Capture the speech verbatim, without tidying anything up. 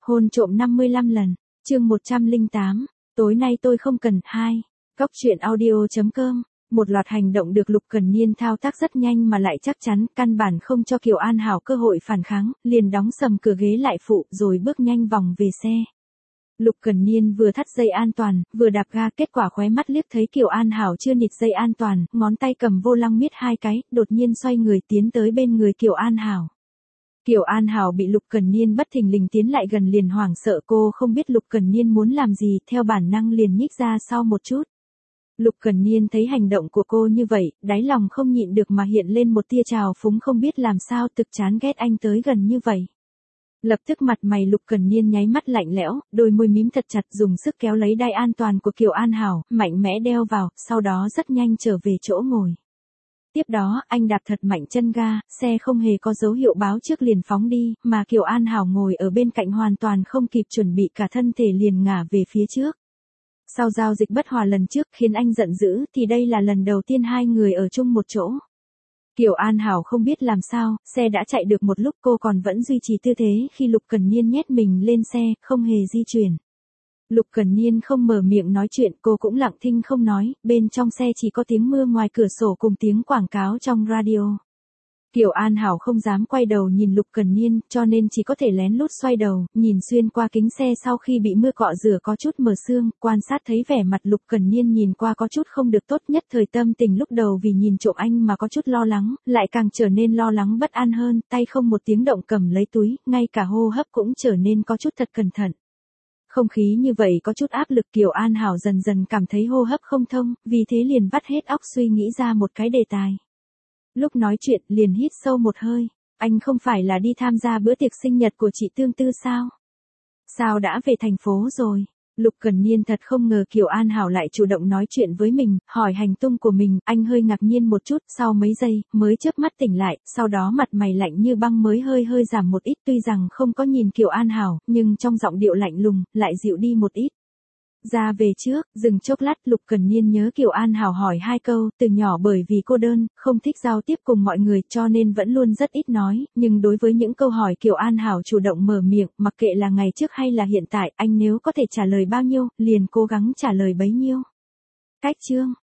Hôn trộm năm mươi lăm lần, chương một trăm lẻ tám, tối nay tôi không cần, hai. Góc truyện audio.com, một loạt hành động được Lục Cần Niên thao tác rất nhanh mà lại chắc chắn, căn bản không cho Kiều An Hảo cơ hội phản kháng, liền đóng sầm cửa ghế lại phụ rồi bước nhanh vòng về xe. Lục Cần Niên vừa thắt dây an toàn, vừa đạp ga, kết quả khóe mắt liếc thấy Kiều An Hảo chưa nịt dây an toàn, ngón tay cầm vô lăng miết hai cái, đột nhiên xoay người tiến tới bên người Kiều An Hảo. Kiều An Hảo bị Lục Cần Niên bất thình lình tiến lại gần liền hoảng sợ, cô không biết Lục Cần Niên muốn làm gì, theo bản năng liền nhích ra sau một chút. Lục Cần Niên thấy hành động của cô như vậy, đáy lòng không nhịn được mà hiện lên một tia trào phúng, không biết làm sao thực chán ghét anh tới gần như vậy. Lập tức mặt mày Lục Cần Niên nháy mắt lạnh lẽo, đôi môi mím thật chặt, dùng sức kéo lấy đai an toàn của Kiều An Hảo, mạnh mẽ đeo vào, sau đó rất nhanh trở về chỗ ngồi. Tiếp đó, anh đạp thật mạnh chân ga, xe không hề có dấu hiệu báo trước liền phóng đi, mà Kiều An Hảo ngồi ở bên cạnh hoàn toàn không kịp chuẩn bị, cả thân thể liền ngả về phía trước. Sau giao dịch bất hòa lần trước khiến anh giận dữ thì đây là lần đầu tiên hai người ở chung một chỗ. Kiều An Hảo không biết làm sao, xe đã chạy được một lúc cô còn vẫn duy trì tư thế khi Lục Cần Niên nhét mình lên xe, không hề di chuyển. Lục Cần Niên không mở miệng nói chuyện, cô cũng lặng thinh không nói, bên trong xe chỉ có tiếng mưa ngoài cửa sổ cùng tiếng quảng cáo trong radio. Kiều An Hảo không dám quay đầu nhìn Lục Cần Niên, cho nên chỉ có thể lén lút xoay đầu, nhìn xuyên qua kính xe sau khi bị mưa cọ rửa có chút mờ sương, quan sát thấy vẻ mặt Lục Cần Niên nhìn qua có chút không được tốt, nhất thời tâm tình lúc đầu vì nhìn trộm anh mà có chút lo lắng, lại càng trở nên lo lắng bất an hơn, tay không một tiếng động cầm lấy túi, ngay cả hô hấp cũng trở nên có chút thật cẩn thận. Không khí như vậy có chút áp lực, Kiều An Hảo dần dần cảm thấy hô hấp không thông, vì thế liền vắt hết óc suy nghĩ ra một cái đề tài. Lúc nói chuyện liền hít sâu một hơi, anh không phải là đi tham gia bữa tiệc sinh nhật của chị Tương Tư sao? Sao đã về thành phố rồi? Lục Cần Niên thật không ngờ Kiều An Hảo lại chủ động nói chuyện với mình, hỏi hành tung của mình, anh hơi ngạc nhiên một chút, sau mấy giây, mới chớp mắt tỉnh lại, sau đó mặt mày lạnh như băng mới hơi hơi giảm một ít, tuy rằng không có nhìn Kiều An Hảo, nhưng trong giọng điệu lạnh lùng, lại dịu đi một ít. Ra về trước, dừng chốc lát, Lục Cần Niên nhớ Kiều An Hảo hỏi hai câu, từ nhỏ bởi vì cô đơn, không thích giao tiếp cùng mọi người cho nên vẫn luôn rất ít nói, nhưng đối với những câu hỏi Kiều An Hảo chủ động mở miệng, mặc kệ là ngày trước hay là hiện tại, anh nếu có thể trả lời bao nhiêu, liền cố gắng trả lời bấy nhiêu. Cách chương,